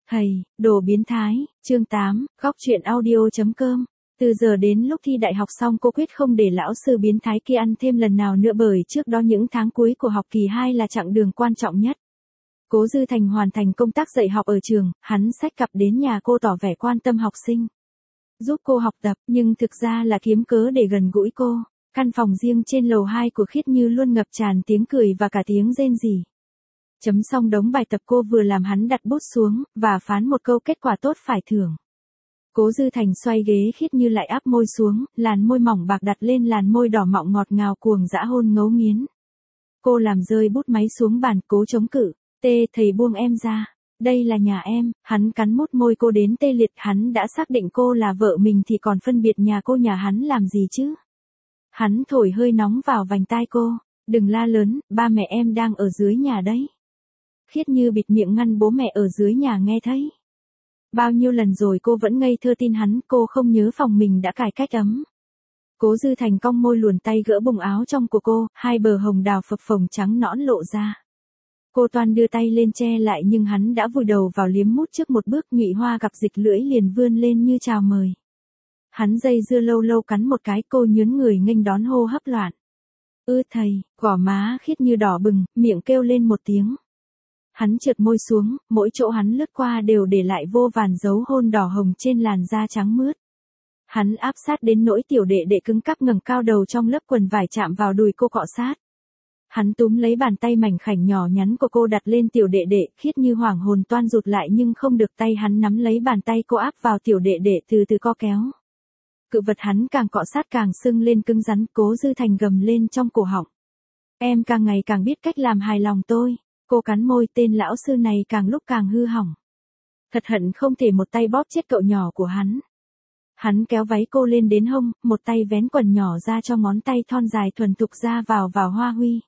Thầy, đồ biến thái, chương 8, góc truyện audio.com. Từ giờ đến lúc thi đại học xong cô quyết không để lão sư biến thái kia ăn thêm lần nào nữa bởi trước đó những tháng cuối của học kỳ 2 là chặng đường quan trọng nhất. Cố Dư Thành hoàn thành công tác dạy học ở trường, hắn xách cặp đến nhà cô tỏ vẻ quan tâm học sinh. Giúp cô học tập, nhưng thực ra là kiếm cớ để gần gũi cô. Căn phòng riêng trên lầu 2 của Khiết Như luôn ngập tràn tiếng cười và cả tiếng rên rỉ. Chấm xong đống bài tập cô vừa làm hắn đặt bút xuống, và phán một câu kết quả tốt phải thưởng. Cố Dư Thành xoay ghế Khiết Như lại áp môi xuống, làn môi mỏng bạc đặt lên làn môi đỏ mọng ngọt ngào cuồng dã hôn ngấu nghiến. Cô làm rơi bút máy xuống bàn, cố chống cự. Thầy buông em ra. Đây là nhà em. Hắn cắn mút môi cô đến tê liệt. Hắn đã xác định cô là vợ mình thì còn phân biệt nhà cô nhà hắn làm gì chứ? Hắn thổi hơi nóng vào vành tai cô. Đừng la lớn, ba mẹ em đang ở dưới nhà đấy. Khiết Như bịt miệng ngăn bố mẹ ở dưới nhà nghe thấy. Bao nhiêu lần rồi cô vẫn ngây thơ tin hắn, cô không nhớ phòng mình đã cài cách ấm. Cố Dư Thành cong môi luồn tay gỡ bùng áo trong của cô, hai bờ hồng đào phập phồng trắng nõn lộ ra. Cô toan đưa tay lên che lại nhưng hắn đã vùi đầu vào liếm mút trước một bước, Nhụy Hoa gặp dịch lưỡi liền vươn lên như chào mời. Hắn dây dưa lâu lâu cắn một cái, cô nhướn người nghênh đón hô hấp loạn. Thầy, gò má Khiết Như đỏ bừng, miệng kêu lên một tiếng. Hắn trượt môi xuống, mỗi chỗ hắn lướt qua đều để lại vô vàn dấu hôn đỏ hồng trên làn da trắng mướt. Hắn áp sát đến nỗi tiểu đệ đệ cứng cáp ngẩng cao đầu trong lớp quần vải chạm vào đùi cô cọ sát. Hắn túm lấy bàn tay mảnh khảnh nhỏ nhắn của cô đặt lên tiểu đệ đệ, Khiết Như hoảng hồn toan rụt lại nhưng không được, tay hắn nắm lấy bàn tay cô áp vào tiểu đệ đệ từ từ co kéo. Cự vật hắn càng cọ sát càng sưng lên cứng rắn. Cố Dư Thành gầm lên trong cổ họng. Em càng ngày càng biết cách làm hài lòng tôi. Cô cắn môi, tên lão sư này càng lúc càng hư hỏng. Thật hận không thể một tay bóp chết cậu nhỏ của hắn. Hắn kéo váy cô lên đến hông, một tay vén quần nhỏ ra cho ngón tay thon dài thuần thục ra vào hoa huy.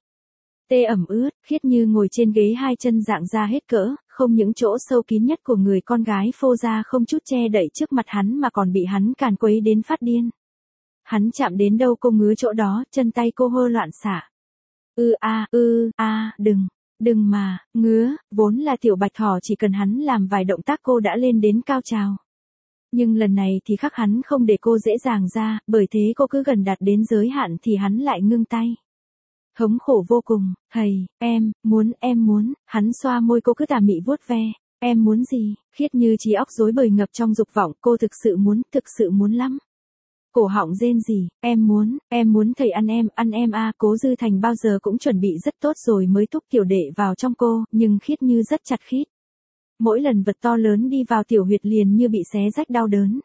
Ẩm ướt, Khiết Như ngồi trên ghế hai chân dạng ra hết cỡ, không những chỗ sâu kín nhất của người con gái phô ra không chút che đậy trước mặt hắn mà còn bị hắn càn quấy đến phát điên. Hắn chạm đến đâu cô ngứa chỗ đó, chân tay cô hơ loạn xạ. Đừng mà, ngứa, vốn là tiểu bạch thỏ chỉ cần hắn làm vài động tác cô đã lên đến cao trào. Nhưng lần này thì khác, hắn không để cô dễ dàng ra, bởi thế cô cứ gần đạt đến giới hạn thì hắn lại ngưng tay. Thống khổ vô cùng. Thầy, em muốn, hắn xoa môi cô cứ tà mị vuốt ve. Em muốn gì? Khiết Như trí óc rối bời ngập trong dục vọng, cô thực sự muốn lắm. Cổ họng rên rỉ, em muốn thầy ăn em à. Cố Dư Thành bao giờ cũng chuẩn bị rất tốt rồi mới thúc tiểu đệ vào trong cô, nhưng Khiết Như rất chặt khít. Mỗi lần vật to lớn đi vào tiểu huyệt liền như bị xé rách đau đớn.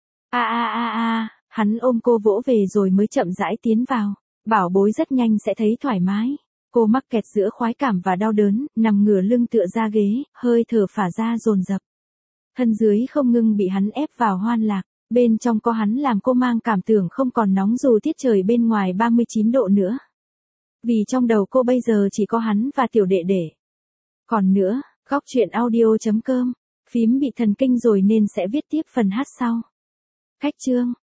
Hắn ôm cô vỗ về rồi mới chậm rãi tiến vào. Bảo bối rất nhanh sẽ thấy thoải mái. Cô mắc kẹt giữa khoái cảm và đau đớn, nằm ngửa lưng tựa ra ghế, hơi thở phả ra dồn dập. Thân dưới không ngừng bị hắn ép vào hoan lạc. Bên trong có hắn làm cô mang cảm tưởng không còn nóng dù tiết trời bên ngoài 39 độ nữa. Vì trong đầu cô bây giờ chỉ có hắn và tiểu đệ đệ. Còn nữa, góc truyện audio.com, phím bị thần kinh rồi nên sẽ viết tiếp phần hát sau. Khách chương.